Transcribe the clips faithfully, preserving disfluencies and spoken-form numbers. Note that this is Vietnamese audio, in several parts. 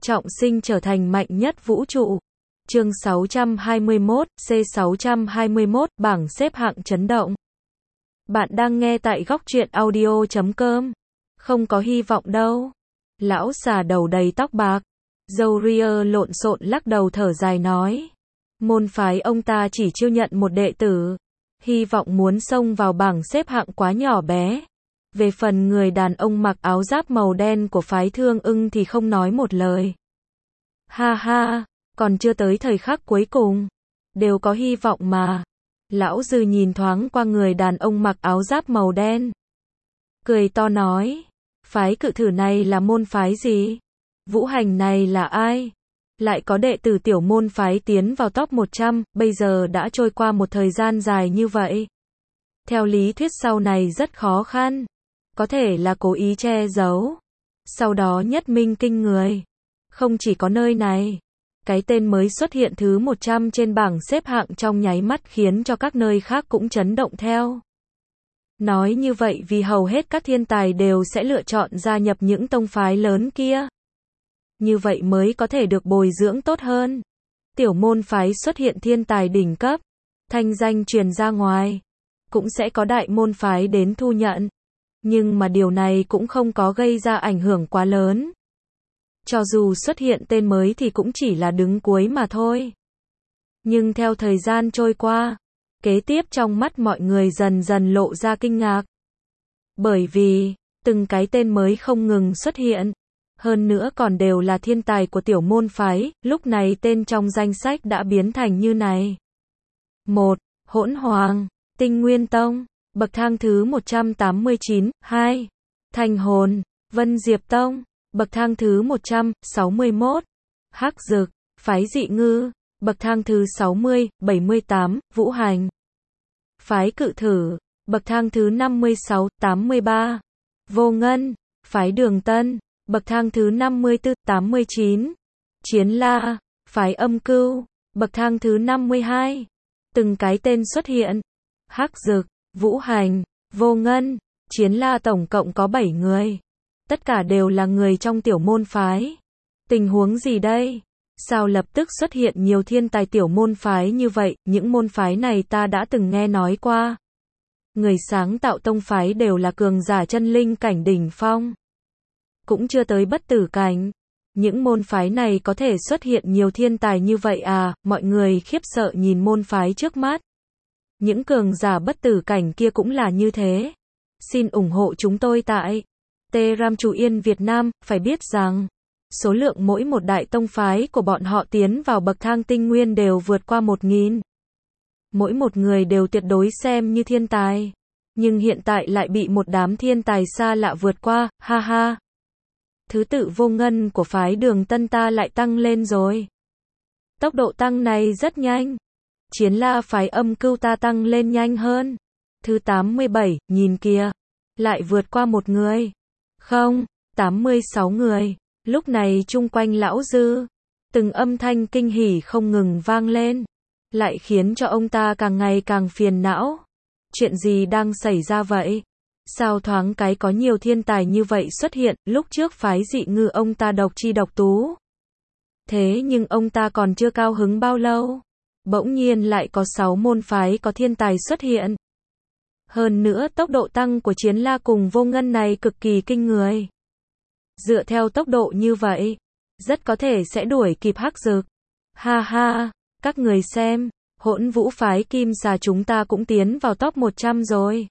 trọng sinh trở thành mạnh nhất vũ trụ. Chương sáu trăm hai mươi mốt, C sáu trăm hai mươi mốt, bảng xếp hạng chấn động. Bạn đang nghe tại góc truyện audio chấm com. Không có hy vọng đâu. Lão già đầu đầy tóc bạc, râu ria lộn xộn lắc đầu thở dài nói. Môn phái ông ta chỉ chiêu nhận một đệ tử. Hy vọng muốn xông vào bảng xếp hạng quá nhỏ bé. Về phần người đàn ông mặc áo giáp màu đen của phái Thương Ưng thì không nói một lời. Ha ha, còn chưa tới thời khắc cuối cùng. Đều có hy vọng mà. Lão Dư nhìn thoáng qua người đàn ông mặc áo giáp màu đen. Cười to nói. Phái Cự Thử này là môn phái gì? Vũ Hành này là ai? Lại có đệ tử tiểu môn phái tiến vào top một trăm, bây giờ đã trôi qua một thời gian dài như vậy. Theo lý thuyết sau này rất khó khăn. Có thể là cố ý che giấu. Sau đó nhất minh kinh người. Không chỉ có nơi này. Cái tên mới xuất hiện thứ một trăm trên bảng xếp hạng trong nháy mắt khiến cho các nơi khác cũng chấn động theo. Nói như vậy vì hầu hết các thiên tài đều sẽ lựa chọn gia nhập những tông phái lớn kia. Như vậy mới có thể được bồi dưỡng tốt hơn. Tiểu môn phái xuất hiện thiên tài đỉnh cấp. Thanh danh truyền ra ngoài. Cũng sẽ có đại môn phái đến thu nhận. Nhưng mà điều này cũng không có gây ra ảnh hưởng quá lớn. Cho dù xuất hiện tên mới thì cũng chỉ là đứng cuối mà thôi. Nhưng theo thời gian trôi qua, kế tiếp trong mắt mọi người dần dần lộ ra kinh ngạc. Bởi vì, từng cái tên mới không ngừng xuất hiện. Hơn nữa còn đều là thiên tài của tiểu môn phái, lúc này tên trong danh sách đã biến thành như này. một. Hỗn Hoàng, Tinh Nguyên Tông, bậc thang thứ một trăm tám mươi chín. hai. Thành Hồn, Vân Diệp Tông, bậc thang thứ một trăm sáu mươi mốt. Hắc Dực, phái Dị Ngư, bậc thang thứ sáu mươi, bảy mươi tám. Vũ Hành, phái Cự Thử, bậc thang thứ năm mươi sáu, tám mươi ba. Vô Ngân, phái Đường Tân, bậc thang thứ năm mươi tư, tám mươi chín. Chiến La, phái Âm Cưu, bậc thang thứ năm mươi hai. Từng cái tên xuất hiện. Hắc Dực, Vũ Hành, Vô Ngân, Chiến La tổng cộng có bảy người. Tất cả đều là người trong tiểu môn phái. Tình huống gì đây? Sao lập tức xuất hiện nhiều thiên tài tiểu môn phái như vậy? Những môn phái này ta đã từng nghe nói qua. Người sáng tạo tông phái đều là cường giả chân linh cảnh đỉnh phong. Cũng chưa tới bất tử cảnh. Những môn phái này có thể xuất hiện nhiều thiên tài như vậy à? Mọi người khiếp sợ nhìn môn phái trước mắt. Những cường giả bất tử cảnh kia cũng là như thế. Xin ủng hộ chúng tôi tại Telegram Chủ Yên Việt Nam. Phải biết rằng, số lượng mỗi một đại tông phái của bọn họ tiến vào bậc thang tinh nguyên đều vượt qua một nghìn. Mỗi một người đều tuyệt đối xem như thiên tài. Nhưng hiện tại lại bị một đám thiên tài xa lạ vượt qua, ha ha. Thứ tự Vô Ngân của phái Đường Tân ta lại tăng lên rồi. Tốc độ tăng này rất nhanh. Chiến La phái Âm Cưu ta tăng lên nhanh hơn. Thứ tám mươi bảy, nhìn kìa. Lại vượt qua một người. Không, tám mươi sáu người. Lúc này chung quanh lão Dư, từng âm thanh kinh hỉ không ngừng vang lên. Lại khiến cho ông ta càng ngày càng phiền não. Chuyện gì đang xảy ra vậy? Sao thoáng cái có nhiều thiên tài như vậy xuất hiện? Lúc trước phái Dị Ngư ông ta độc chi độc tú. Thế nhưng ông ta còn chưa cao hứng bao lâu. Bỗng nhiên lại có sáu môn phái có thiên tài xuất hiện. Hơn nữa tốc độ tăng của Chiến La cùng Vô Ngân này cực kỳ kinh người. Dựa theo tốc độ như vậy, rất có thể sẽ đuổi kịp Hắc Dực. Ha ha, các người xem, Hỗn Vũ phái Kim Xà chúng ta cũng tiến vào top một trăm rồi.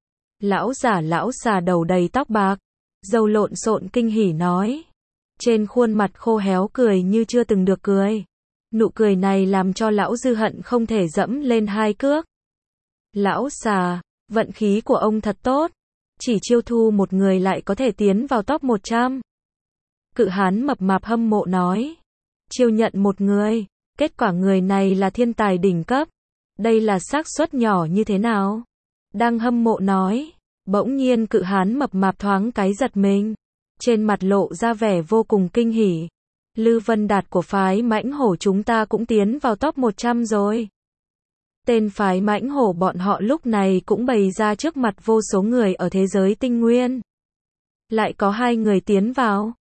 Lão giả lão xà đầu đầy tóc bạc, râu lộn xộn kinh hỉ nói. Trên khuôn mặt khô héo cười như chưa từng được cười. Nụ cười này làm cho lão Dư hận không thể dẫm lên hai cước. Lão xà, vận khí của ông thật tốt. Chỉ chiêu thu một người lại có thể tiến vào top một trăm. Cự hán mập mạp hâm mộ nói. Chiêu nhận một người, kết quả người này là thiên tài đỉnh cấp. Đây là xác suất nhỏ như thế nào? Đang hâm mộ nói. Bỗng nhiên cự hán mập mạp thoáng cái giật mình. Trên mặt lộ ra vẻ vô cùng kinh hỉ. Lư Vân Đạt của phái Mãnh Hổ chúng ta cũng tiến vào top một trăm rồi. Tên phái Mãnh Hổ bọn họ lúc này cũng bày ra trước mặt vô số người ở thế giới tinh nguyên. Lại có hai người tiến vào.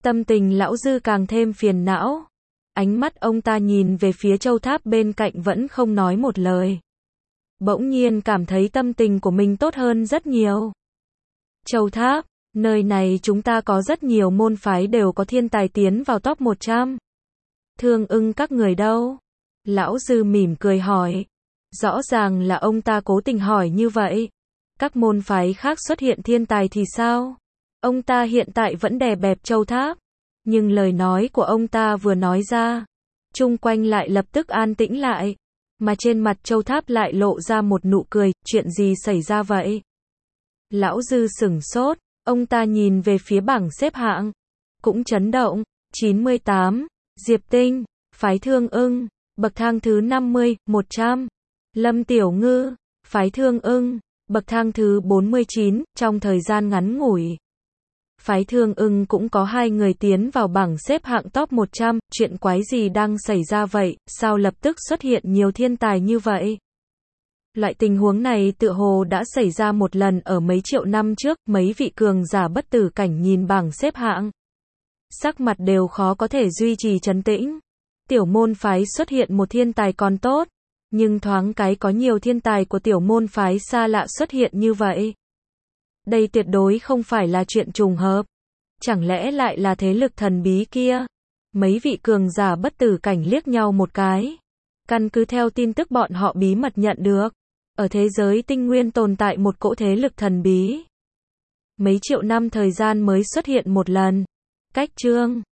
Tâm tình lão Dư càng thêm phiền não. Ánh mắt ông ta nhìn về phía châu tháp bên cạnh vẫn không nói một lời. Bỗng nhiên cảm thấy tâm tình của mình tốt hơn rất nhiều. Châu tháp, nơi này chúng ta có rất nhiều môn phái đều có thiên tài tiến vào top một trăm. Thương Ưng các người đâu? Lão Dư mỉm cười hỏi. Rõ ràng là ông ta cố tình hỏi như vậy. Các môn phái khác xuất hiện thiên tài thì sao? Ông ta hiện tại vẫn đè bẹp châu tháp. Nhưng lời nói của ông ta vừa nói ra, chung quanh lại lập tức an tĩnh lại. Mà trên mặt châu tháp lại lộ ra một nụ cười, chuyện gì xảy ra vậy? Lão Dư sửng sốt, ông ta nhìn về phía bảng xếp hạng. Cũng chấn động, chín mươi tám, Diệp Tinh, phái Thương Ưng, bậc thang thứ năm mươi, một trăm. Lâm Tiểu Ngư, phái Thương Ưng, bậc thang thứ bốn mươi chín, trong thời gian ngắn ngủi. Phái Thương Ưng cũng có hai người tiến vào bảng xếp hạng top một trăm, chuyện quái gì đang xảy ra vậy, sao lập tức xuất hiện nhiều thiên tài như vậy? Loại tình huống này tựa hồ đã xảy ra một lần ở mấy triệu năm trước, mấy vị cường giả bất tử cảnh nhìn bảng xếp hạng. Sắc mặt đều khó có thể duy trì trấn tĩnh. Tiểu môn phái xuất hiện một thiên tài còn tốt, nhưng thoáng cái có nhiều thiên tài của tiểu môn phái xa lạ xuất hiện như vậy. Đây tuyệt đối không phải là chuyện trùng hợp. Chẳng lẽ lại là thế lực thần bí kia? Mấy vị cường giả bất tử cảnh liếc nhau một cái. Căn cứ theo tin tức bọn họ bí mật nhận được, ở thế giới tinh nguyên tồn tại một cỗ thế lực thần bí. Mấy triệu năm thời gian mới xuất hiện một lần. Cách chương